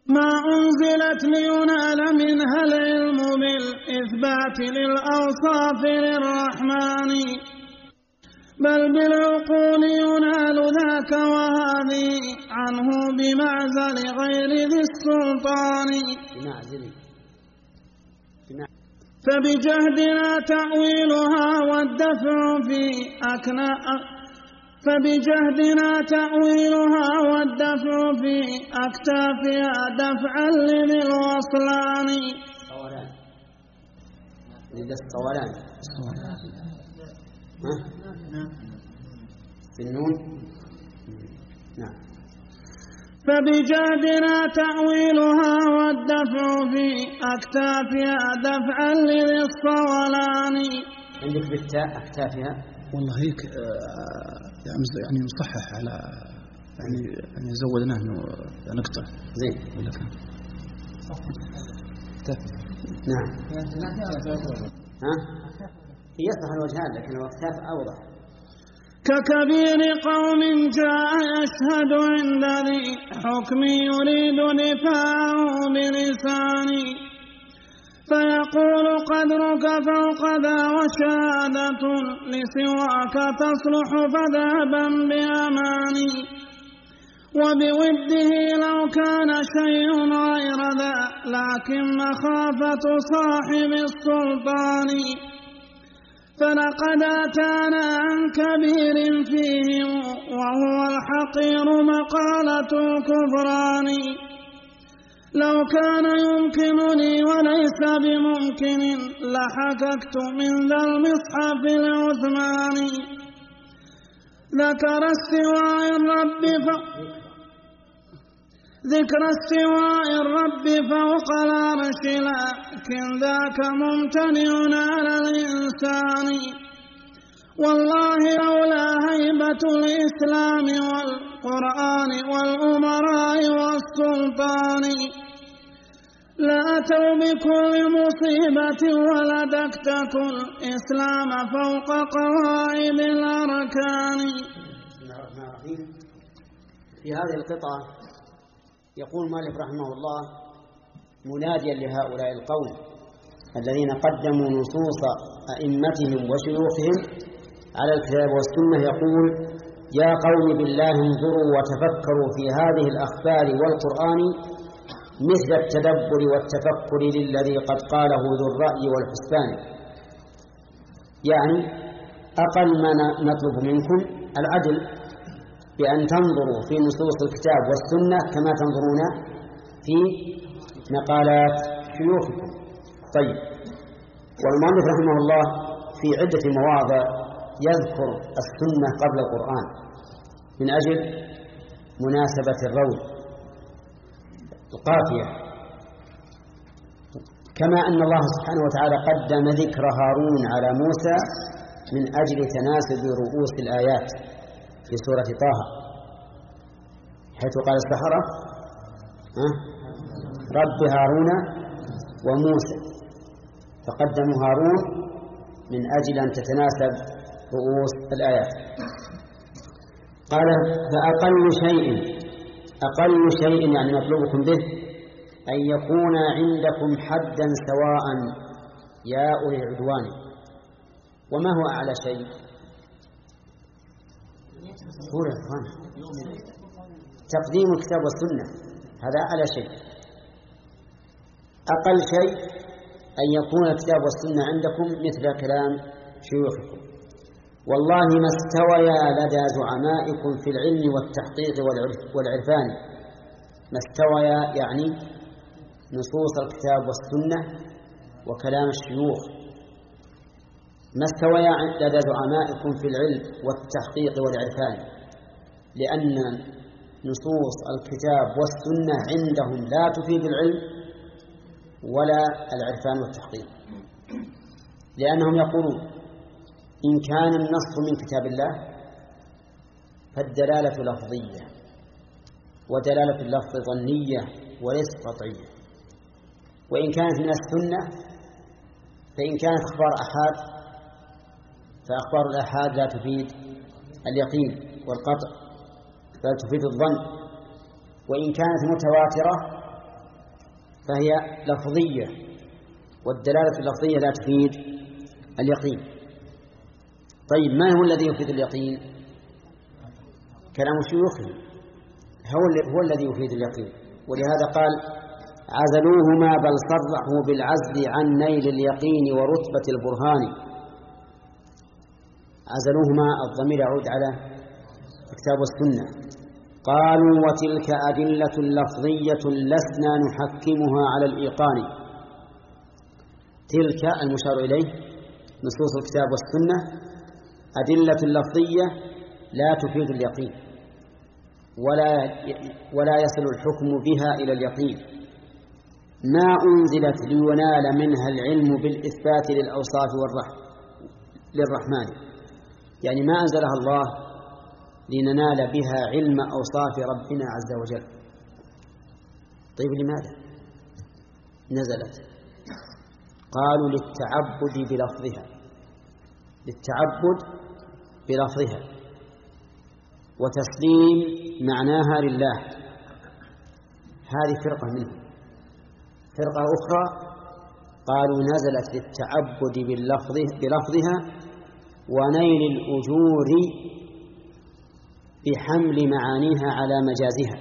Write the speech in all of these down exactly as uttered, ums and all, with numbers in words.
ما أنزلت لينال منها العلم بالإثبات للأوصاف للرحمن، بل بالعقول ينال ذاك وهذه عنه بمعزل غير ذي السلطان. فبجهدنا تأويلها والدفع في أكناء فبجهدنا تأويلها والدفع في أكتافها دفعا لذي الوصلان. صولان لذا الصولان بالنون. نعم. فبجهدنا تأويلها والدفع في أكتافها دفعا لذي الصولان. عندك بالتاء أكتافها والله هيك يعني نصحح على يعني يعني زودناه انه نقطع زين ولا كان نعم. ها هي يصح الوجهان لكن الأكتاف أوضح. ككبير قوم جاء يشهد عند ذي حكم يريد دفاعه بلساني، فيقول قدرك فوق ذا وشهادة لسواك تصلح فذهبا بأماني، وبوده لو كان شيء غير ذا لكن مخافة صاحب السلطان، فلقد أتانا عن كبير فيهم وهو الحقير مقالة الكفران. لو كان يمكنني وليس بممكن لحككت من ذا المصحف العثماني. ذكر استواء الرب ف... ذكر استواء الرب فوق العرش لكن ذاك ممتنع على الإنسان. والله لولا هيبة الإسلام والقرآن والأمراء والسلطان لأتوا بكل مصيبة ولدكتكوا الإسلام فوق قواعد الأركان. في هذه القطعة يقول مالك رحمه الله مناديا لهؤلاء القوم الذين قدموا نصوص أئمتهم وشيوخهم على الكتاب والسنة، يقول يا قوم بالله انظروا وتفكروا في هذه الأخبار والقرآن مثل التدبر والتفكر للذي قد قاله ذو الرأي والحسبان. يعني أقل ما نطلب منكم العدل بأن تنظروا في نصوص الكتاب والسنة كما تنظرون في مقالات شيوخكم. طيب، والمؤلف رحمه الله في عدة مواضع يذكر السنة قبل القرآن من أجل مناسبة الروي القافية، كما أن الله سبحانه وتعالى قدم ذكر هارون على موسى من أجل تناسب رؤوس الآيات في سورة طه، حيث قال السحرة رب هارون وموسى، فقدموا هارون من أجل أن تتناسب رؤوس الآيات. قال فأقل شيء أقل شيء يعني مطلوبكم به أن يكون عندكم حدا سواء يا أولي العدوان. وما هو أعلى شيء؟ تقديم الكتاب والسنة، هذا أعلى شيء. أقل شيء أن يكون الكتاب والسنة عندكم مثل كلام شيوخكم. والله ما استويا لدى زعمائكم في العلم والتحقيق والعرفان. ما استويا يعني نصوص الكتاب والسنة وكلام الشيوخ. ما استويا لدى زعمائكم في العلم والتحقيق والعرفان، لأن نصوص الكتاب والسنة عندهم لا تفيد العلم ولا العرفان والتحقيق، لأنهم يقولون إن كان النص من كتاب الله فالدلالة لفظية، ودلالة اللفظ ظنية وليست قطعية. وإن كانت من السنة فإن كانت أخبار أحاد فأخبار الأحاد لا تفيد اليقين والقطع بل تفيد الظن. وإن كانت متواترة فهي لفظية، والدلالة اللفظية لا تفيد اليقين. طيب ما هو الذي يفيد اليقين؟ كلام شيوخه هو, هو الذي يفيد اليقين. ولهذا قال عزلوهما بل صرحوا بالعزل عن نيل اليقين ورتبة البرهان. عزلوهما الضمير يعود على الكتاب والسنة. قالوا وتلك أدلة لفظية لسنا نحكمها على الإيقان. تلك المشار إليه نصوص الكتاب والسنة أدلة لفظية لا تفيد اليقين، ولا ولا يصل الحكم بها إلى اليقين. ما أنزلت لينال منها العلم بالإثبات للأوصاف للرحمن، يعني ما أنزلها الله لننال بها علم أوصاف ربنا عز وجل. طيب لماذا نزلت؟ قالوا للتعبد بلفظها، للتعبد بلفظها وتسليم معناها لله. هذه فرقة منهم. فرقة أخرى قالوا نزلت للتعبد بلفظها ونيل الأجور بحمل معانيها على مجازها،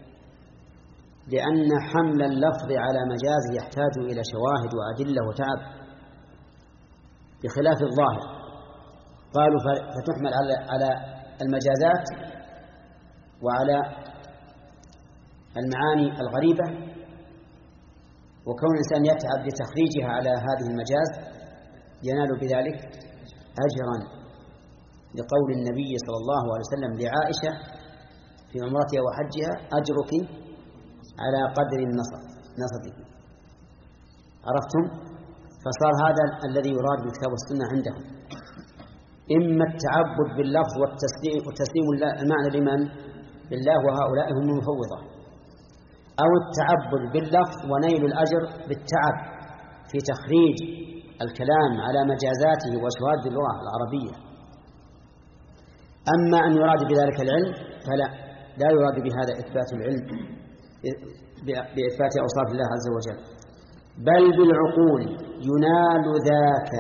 لأن حمل اللفظ على مجازه يحتاج إلى شواهد وأدلة وتعب بخلاف الظاهر. قالوا فتحمل على المجازات وعلى المعاني الغريبة، وكون الإنسان يتعب لتخريجها على هذه المجاز ينال بذلك أجرا، لقول النبي صلى الله عليه وسلم لعائشة في عمرتها وحجها أجرك على قدر نصبك. عرفتم؟ فصار هذا الذي يراد بالكتاب والسنة عندهم، إما التعبد باللفظ وتسليم المعنى لمن؟ بالله، وهؤلاء هم المفوضة، أو التعبد باللفظ ونيل الأجر بالتعب في تخريج الكلام على مجازاته وشواذ اللغة العربية. أما أن يراد بذلك العلم فلا، لا يراد بهذا إثبات العلم بإثبات أوصاف الله عز وجل، بل بالعقول ينال ذاك.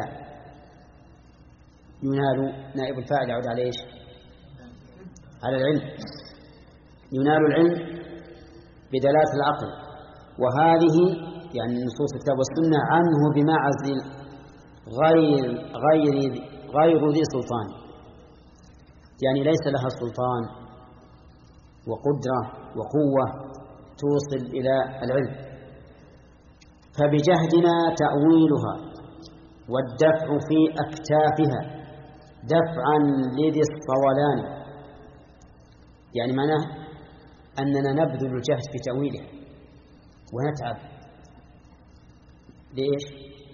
ينال نائب الفاعل يعود على إيش؟ على العلم. ينال العلم بدلالة العقل، وهذه يعني نصوص الكتاب والسنة عنه بمعزل غير غير غير ذي سلطان، يعني ليس لها سلطان وقدرة وقوة توصل إلى العلم. فبجهدنا تأويلها والدفع في أكتافها دفعا لذي الصولان، يعني معناه أننا نبذل الجهد في تأويلها ونتعب. ليش؟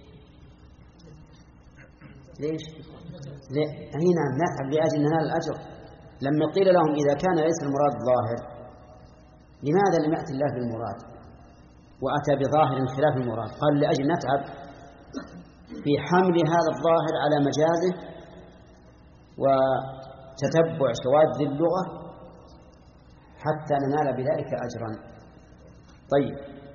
ليش؟ أي نعم نتعب لأجل ننال الأجر. لما قيل لهم إذا كان ليس المراد ظاهر لماذا لم يأتي الله بالمراد وأتى بظاهر خلاف المراد؟ قال لأجل نتعب في حمل هذا الظاهر على مجازه وتتبع شواذ اللغة حتى ننال بذلك أجرا. طيب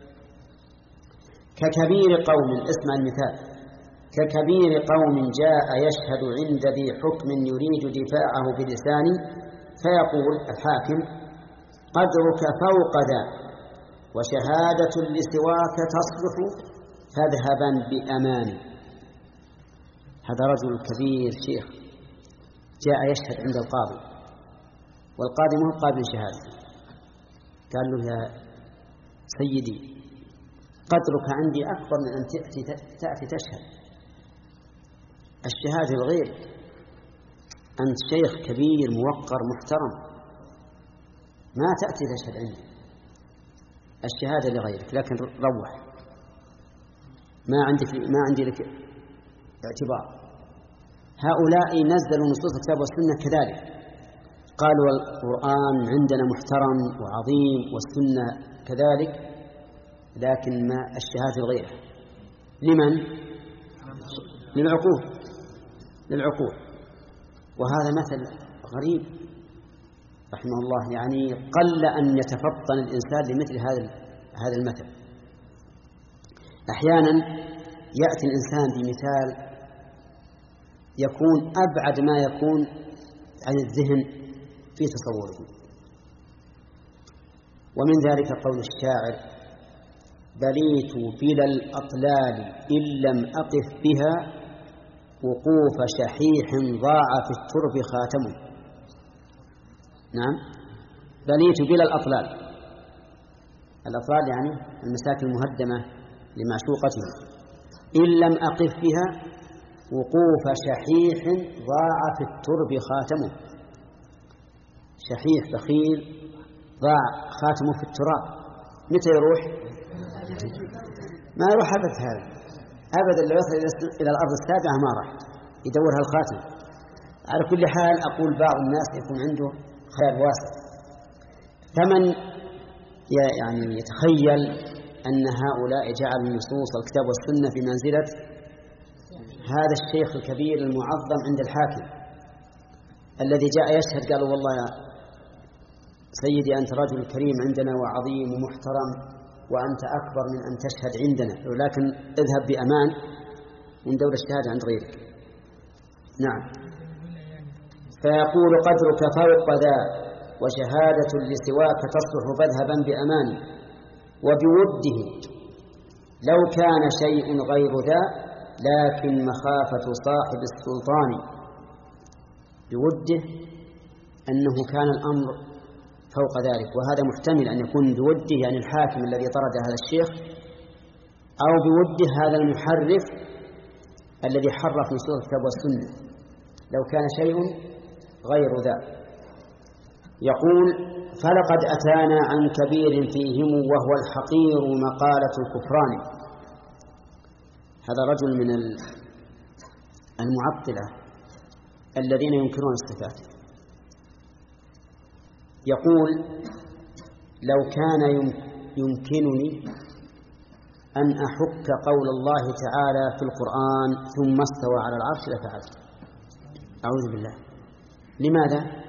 ككبير قوم، اسمع المثال، ككبير قوم جاء يشهد عند ذي حكم يريد دفاعه بلسانه فيقول الحاكم قدرك فوق ذا وشهادة لسواك تصلح فاذهبا بأمان. هذا رجل كبير شيخ جاء يشهد عند القاضي، والقاضي مو قابل شهادة، قال له يا سيدي قدرك عندي أكبر من أن تأتي, تأتي تشهد. الشهادة الغير، أنت شيخ كبير موقر محترم ما تأتي تشهد عندي، الشهادة لغيرك، لكن روح ما عندك ما عندي لك اعتبار. هؤلاء نزلوا نصوص الكتاب والسنة كذلك، قالوا القرآن عندنا محترم وعظيم والسنة كذلك، لكن ما الشهادة الغير لمن؟ للعقول للعقول وهذا مثل غريب رحمه الله، يعني قل أن يتفطن الإنسان لمثل هذا هذا المثل. أحيانا يأتي الإنسان بمثال يكون أبعد ما يكون عن الذهن في تصوره. ومن ذلك قول الشاعر: بليت بلا الأطلال إن لم أقف بها وقوف شحيح ضاع في الترب خاتمه. نعم، بليت بلا الأطلال، الأطلال يعني المساكن المهدمة لمعشوقته، إن لم أقف بها وقوف شحيح ضاع في الترب خاتمه. شحيح بخيل ضاع خاتمه في التراب، متى يروح؟ ما يروح أبد هذا أبدا، لو يصل إلى الأرض السابعة ما راح يدورها الخاتم. على كل حال أقول بعض الناس يكون عنده خيال واسع، فمن يعني يتخيل أن هؤلاء جعلوا نصوص الكتاب والسنة في منزلة هذا الشيخ الكبير المعظم عند الحاكم الذي جاء يشهد، قالوا: والله يا سيدي أنت رجل كريم عندنا وعظيم ومحترم وأنت أكبر من أن تشهد عندنا، ولكن اذهب بأمان وندور الشهادة عند غيرك. نعم. فيقول: قدرك فوق ذا وشهادة لسواك تصلح فاذهبا بأمان، وبوده لو كان شيء غير ذا لكن مخافة صاحب السلطان. بوده أنه كان الأمر فوق ذلك، وهذا محتمل أن يكون بوده يعني الحاكم الذي طرد هذا الشيخ، أو بوده هذا المحرف الذي حرف نصوص الكتاب والسنة، لو كان شيء غير ذا. يقول: فلقد أتانا عن كبير فيهم وهو الحقير مقالة الكفران. هذا رجل من المعطلة الذين ينكرون الصفات. يقول: لو كان يمكنني أن أحك قول الله تعالى في القرآن ثم استوى على العرش لفعلت. أعوذ بالله. لماذا؟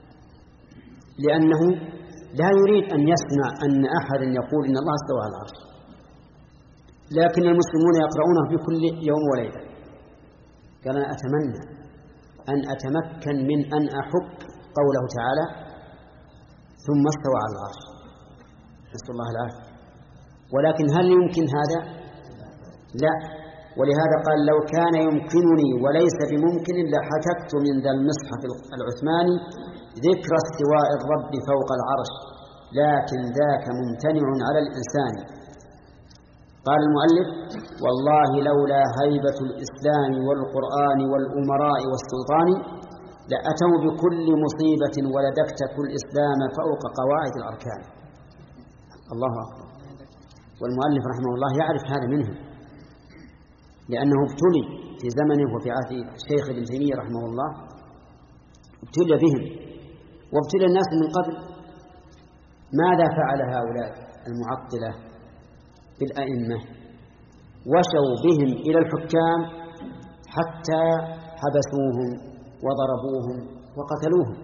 لأنه لا يريد أن يسمع أن أحد يقول إن الله استوى على العرش، لكن المسلمون يقرؤونه في كل يوم وليلة. قال: أنا أتمنى أن أتمكن من أن أحك قوله تعالى ثم استوى على العرش، نسأل الله العافية. ولكن هل يمكن هذا؟ لا. ولهذا قال: لو كان يمكنني وليس بممكن لحككت من ذا المصحف العثماني ذكر استواء الرب فوق العرش، لكن ذاك ممتنع على الإنسان. قال المؤلف: والله لولا هيبة الإسلام والقرآن والأمراء والسلطان لأتوا بكل مصيبة ولدكتك الإسلام فوق قواعد الأركان. الله أكبر. والمؤلف رحمه الله يعرف هذا منهم، لأنه ابتلي في زمنه وفي عهد الشيخ ابن تيمية رحمه الله، ابتلي بهم وابتلي الناس من قبل. ماذا فعل هؤلاء المعطلة بالأئمة؟ وشوا بهم إلى الحكام حتى حبسوهم وضربوهم وقتلوهم.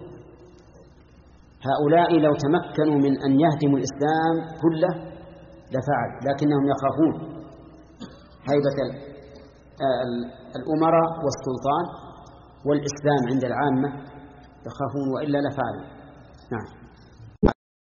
هؤلاء لو تمكنوا من أن يهدموا الإسلام كله لفعل، لكنهم يخافون هيبة الأمراء والسلطان والإسلام عند العامة، يخافون، وإلا لفعلوا. نعم.